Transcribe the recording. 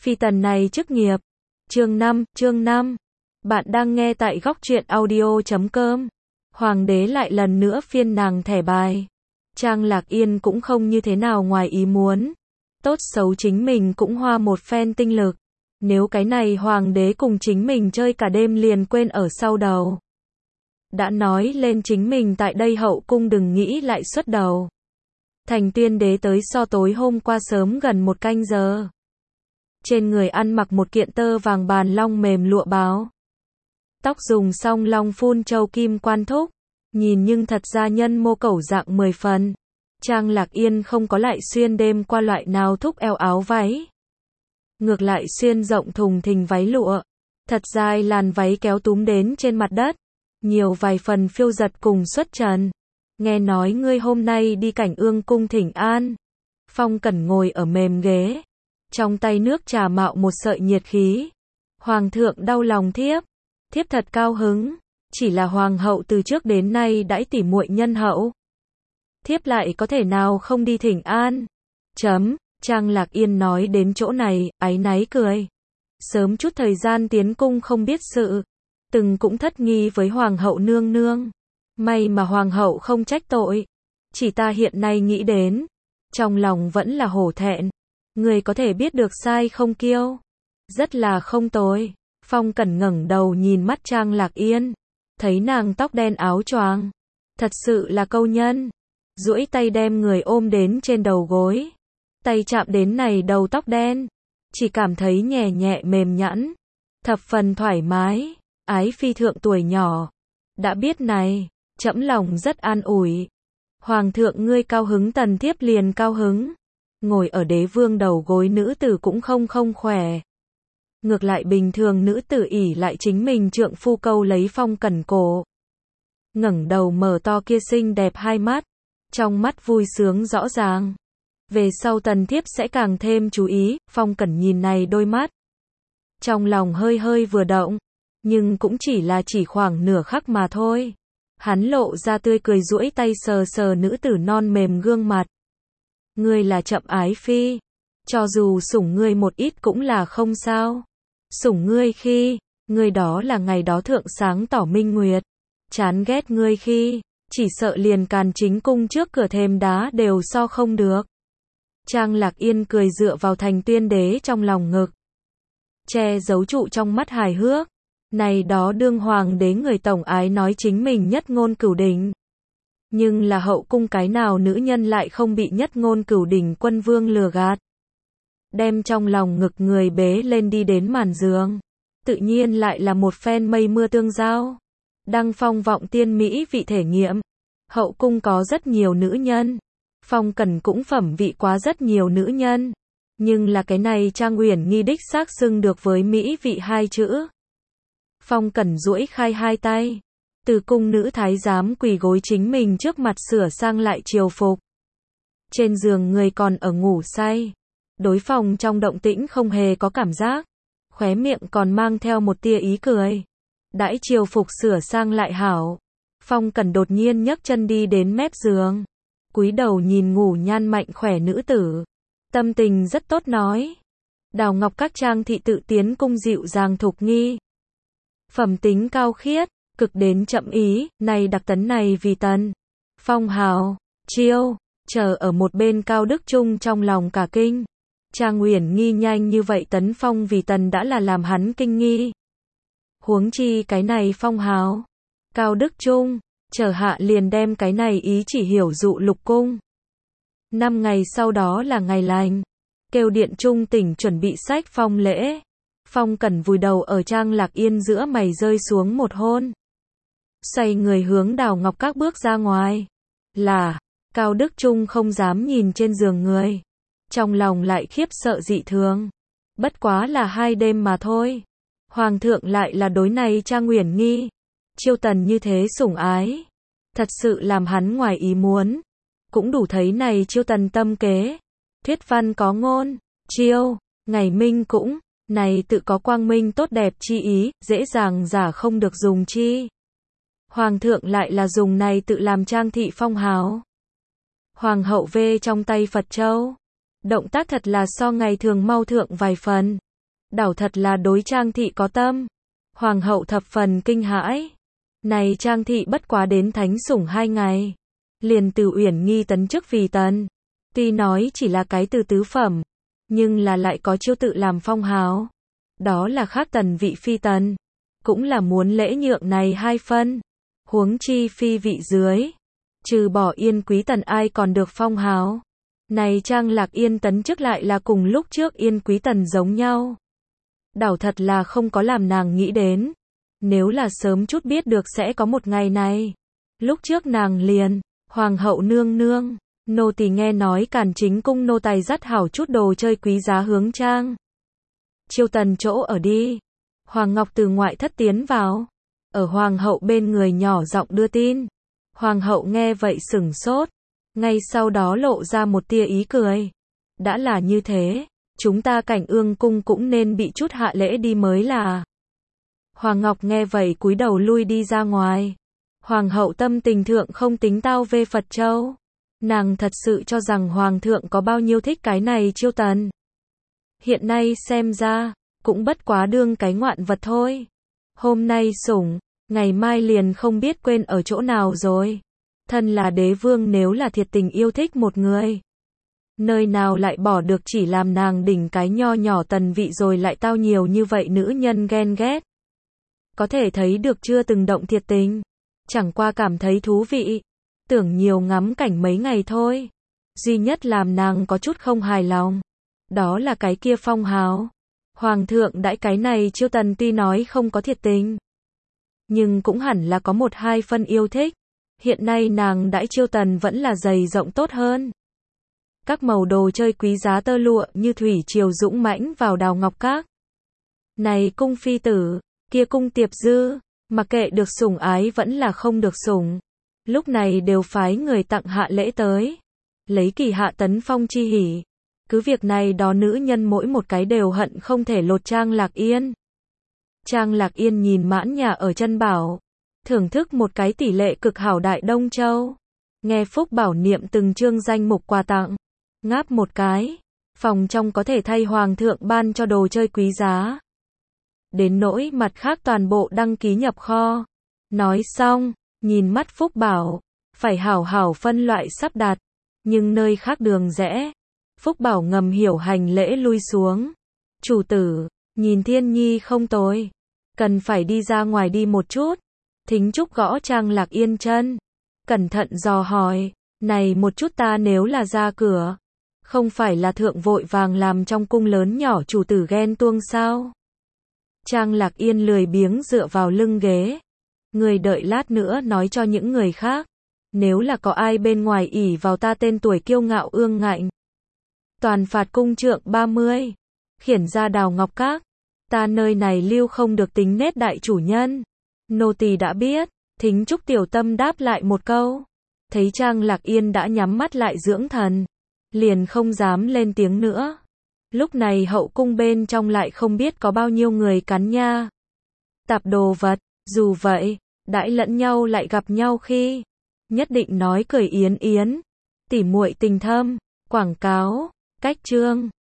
Phi tần này chức nghiệp. Chương 5. Bạn đang nghe tại góc truyện audio.com. Hoàng đế lại lần nữa phiên nàng thẻ bài. Trang Lạc Yên cũng không như thế nào ngoài ý muốn. Tốt xấu chính mình cũng hoa một phen tinh lực. Nếu cái này hoàng đế cùng chính mình chơi cả đêm liền quên ở sau đầu. Đã nói lên chính mình tại đây hậu cung đừng nghĩ lại xuất đầu. Thành Tuyên đế tới so tối hôm qua sớm gần 1 canh giờ. Trên người ăn mặc một kiện tơ vàng bàn long mềm lụa báo. Tóc dùng xong long phun châu kim quan thúc. Nhìn nhưng thật ra nhân mô cẩu dạng 10 phần. Trang Lạc Yên không có lại xuyên đêm qua loại nào thúc eo áo váy. Ngược lại xuyên rộng thùng thình váy lụa. Thật dài làn váy kéo túm đến trên mặt đất. Nhiều vài phần phiêu giật cùng xuất trần. Nghe nói ngươi hôm nay đi Cảnh Ương cung thỉnh an. Phong Cẩn ngồi ở mềm ghế. Trong tay nước trà mạo một sợi nhiệt khí. Hoàng thượng đau lòng thiếp. Thiếp thật cao hứng. Chỉ là hoàng hậu từ trước đến nay đãi tỉ muội nhân hậu. Thiếp lại có thể nào không đi thỉnh an. Trang Lạc Yên nói đến chỗ này, áy náy cười. Sớm chút thời gian tiến cung không biết sự. Từng cũng thất nghi với hoàng hậu nương nương. May mà hoàng hậu không trách tội. Chỉ ta hiện nay nghĩ đến. Trong lòng vẫn là hổ thẹn. Người có thể biết được sai không kiêu. Rất là không tồi. Phong Cẩn ngẩng đầu nhìn mắt Trang Lạc Yên. Thấy nàng tóc đen áo choàng. Thật sự là câu nhân. Duỗi tay đem người ôm đến trên đầu gối. Tay chạm đến này đầu tóc đen. Chỉ cảm thấy nhẹ nhẹ mềm nhẵn. Thập phần thoải mái. Ái phi thượng tuổi nhỏ. Đã biết này. Trẫm lòng rất an ủi. Hoàng thượng ngươi cao hứng tần thiếp liền cao hứng. Ngồi ở đế vương đầu gối nữ tử cũng không khỏe. Ngược lại bình thường nữ tử ỷ lại chính mình trượng phu câu lấy Phong Cẩn cổ. Ngẩng đầu mở to kia xinh đẹp hai mắt. Trong mắt vui sướng rõ ràng. Về sau tần thiếp sẽ càng thêm chú ý. Phong Cẩn nhìn này đôi mắt. Trong lòng hơi vừa động. Nhưng cũng chỉ khoảng nửa khắc mà thôi. Hắn lộ ra tươi cười duỗi tay sờ nữ tử non mềm gương mặt. Ngươi là Trẫm ái phi. Cho dù sủng ngươi một ít cũng là không sao. Sủng ngươi khi, ngươi đó là ngày đó thượng sáng tỏ minh nguyệt. Chán ghét ngươi khi, chỉ sợ liền càn chính cung trước cửa thềm đá đều so không được. Trang Lạc Yên cười dựa vào Thành Tuyên đế trong lòng ngực. Che giấu trụ trong mắt hài hước. Này đó đương hoàng đế người tổng ái nói chính mình nhất ngôn cửu đỉnh. Nhưng là hậu cung cái nào nữ nhân lại không bị nhất ngôn cửu đỉnh quân vương lừa gạt. Đem trong lòng ngực người bế lên đi đến màn giường. Tự nhiên lại là một phen mây mưa tương giao. Đăng phong vọng tiên mỹ vị thể nghiệm. Hậu cung có rất nhiều nữ nhân. Phong Cẩn cũng phẩm vị quá rất nhiều nữ nhân. Nhưng là cái này Trang Uyển Nghi đích xác xưng được với mỹ vị hai chữ. Phong Cẩn duỗi khai hai tay. Từ cung nữ thái giám quỳ gối chính mình trước mặt sửa sang lại triều phục. Trên giường người còn ở ngủ say. Đối phòng trong động tĩnh không hề có cảm giác. Khóe miệng còn mang theo một tia ý cười. Đãi triều phục sửa sang lại hảo. Phong Cẩn đột nhiên nhấc chân đi đến mép giường. Cúi đầu nhìn ngủ nhan mạnh khỏe nữ tử. Tâm tình rất tốt nói. Đào Ngọc các Trang thị tự tiến cung dịu dàng thục nghi. Phẩm tính cao khiết, cực đến chậm ý, này đặc tấn này vì tần. Phong hào, chiêu, chờ ở một bên Cao Đức Trung trong lòng cả kinh. Trang Uyển Nghi nhanh như vậy tấn phong vì tần đã là làm hắn kinh nghi. Huống chi cái này phong hào. Cao Đức Trung, chờ hạ liền đem cái này ý chỉ hiểu dụ lục cung. 5 ngày sau đó là ngày lành. Kêu điện trung tỉnh chuẩn bị sách phong lễ. Phong Cẩn vùi đầu ở Trang Lạc Yên giữa mày rơi xuống một hôn. Xoay người hướng Đào Ngọc các bước ra ngoài. Là, Cao Đức Trung không dám nhìn trên giường người. Trong lòng lại khiếp sợ dị thường. Bất quá là 2 đêm mà thôi. Hoàng thượng lại là đối này Trang Uyển Nghi. Chiêu tần như thế sủng ái. Thật sự làm hắn ngoài ý muốn. Cũng đủ thấy này chiêu tần tâm kế. Thuyết văn có ngôn. Chiêu, ngày minh cũng. Này tự có quang minh tốt đẹp chi ý. Dễ dàng giả không được dùng chi. Hoàng thượng lại là dùng này tự làm trang thị phong hào. Hoàng hậu vê trong tay Phật châu. Động tác thật là so ngày thường mau thượng vài phần. Đảo thật là đối Trang thị có tâm. Hoàng hậu thập phần kinh hãi. Này Trang thị bất quá đến thánh sủng 2 ngày. Liền từ Uyển Nghi tấn chức vì tần. Tuy nói chỉ là cái từ tứ phẩm, nhưng là lại có chiêu tự làm phong hào. Đó là khác tần vị phi tần. Cũng là muốn lễ nhượng này 2 phân. Huống chi phi vị dưới. Trừ bỏ Yên quý tần ai còn được phong hào. Này Trang Lạc Yên tấn chức lại là cùng lúc trước Yên quý tần giống nhau. Đảo thật là không có làm nàng nghĩ đến. Nếu là sớm chút biết được sẽ có một ngày này. Lúc trước nàng liền, Hoàng hậu nương nương, nô tỳ nghe nói Càn Chính cung nô tài dắt hảo chút đồ chơi quý giá hướng Trang Chiêu tần chỗ ở đi. Hoàng Ngọc từ ngoại thất tiến vào. Ở Hoàng hậu bên người nhỏ giọng đưa tin. Hoàng hậu nghe vậy sửng sốt. Ngay sau đó lộ ra một tia ý cười. Đã là như thế, chúng ta Cảnh Ương cung cũng nên bị chút hạ lễ đi mới là. Hoàng Ngọc nghe vậy cúi đầu lui đi ra ngoài. Hoàng hậu tâm tình thượng không tính tao về Phật Châu. Nàng thật sự cho rằng Hoàng thượng có bao nhiêu thích cái này Chiêu tần. Hiện nay xem ra, cũng bất quá đương cái ngoạn vật thôi. Hôm nay sủng, ngày mai liền không biết quên ở chỗ nào rồi. Thân là đế vương nếu là thiệt tình yêu thích một người. Nơi nào lại bỏ được chỉ làm nàng đỉnh cái nho nhỏ tần vị rồi lại tao nhiều như vậy nữ nhân ghen ghét. Có thể thấy được chưa từng động thiệt tình. Chẳng qua cảm thấy thú vị. Tưởng nhiều ngắm cảnh mấy ngày thôi. Duy nhất làm nàng có chút không hài lòng. Đó là cái kia phong hào. Hoàng thượng đãi cái này Chiêu tần tuy nói không có thiệt tình. Nhưng cũng hẳn là có 1-2 phân yêu thích. Hiện nay nàng đãi Chiêu tần vẫn là dày rộng tốt hơn. Các màu đồ chơi quý giá tơ lụa như thủy triều dũng mãnh vào Đào Ngọc Các. Này cung phi tử, kia cung tiệp dư, mặc kệ được sủng ái vẫn là không được sủng. Lúc này đều phái người tặng hạ lễ tới. Lấy kỳ hạ tấn phong chi hỉ. Cứ việc này đó nữ nhân mỗi một cái đều hận không thể lột Trang Lạc Yên. Trang Lạc Yên nhìn mãn nhà ở chân bảo. Thưởng thức một cái tỷ lệ cực hảo Đại Đông Châu. Nghe Phúc Bảo niệm từng chương danh mục quà tặng. Ngáp một cái. Phòng trong có thể thay Hoàng thượng ban cho đồ chơi quý giá. Đến nỗi mặt khác toàn bộ đăng ký nhập kho. Nói xong, nhìn mắt Phúc Bảo. Phải hảo hảo phân loại sắp đặt. Nhưng nơi khác đường rẽ. Phúc Bảo ngầm hiểu hành lễ lui xuống. Chủ tử, nhìn Thiên Nhi không tồi. Cần phải đi ra ngoài đi một chút. Thính Trúc gõ Trang Lạc Yên chân. Cẩn thận dò hỏi. Này một chút ta nếu là ra cửa. Không phải là thượng vội vàng làm trong cung lớn nhỏ chủ tử ghen tuông sao? Trang Lạc Yên lười biếng dựa vào lưng ghế. Người đợi lát nữa nói cho những người khác. Nếu là có ai bên ngoài ỷ vào ta tên tuổi kiêu ngạo ương ngạnh. Toàn phạt cung trượng 30. Khiển ra Đào Ngọc Các. Ta nơi này lưu không được tính nết đại chủ nhân. Nô tỳ đã biết. Thính Trúc tiểu tâm đáp lại một câu. Thấy Trang Lạc Yên đã nhắm mắt lại dưỡng thần. Liền không dám lên tiếng nữa. Lúc này hậu cung bên trong lại không biết có bao nhiêu người cắn nha. Tạp đồ vật. Dù vậy, đãi lẫn nhau lại gặp nhau khi. Nhất định nói cười yến yến. Tỉ muội tình thâm. Quảng cáo. Cách chương.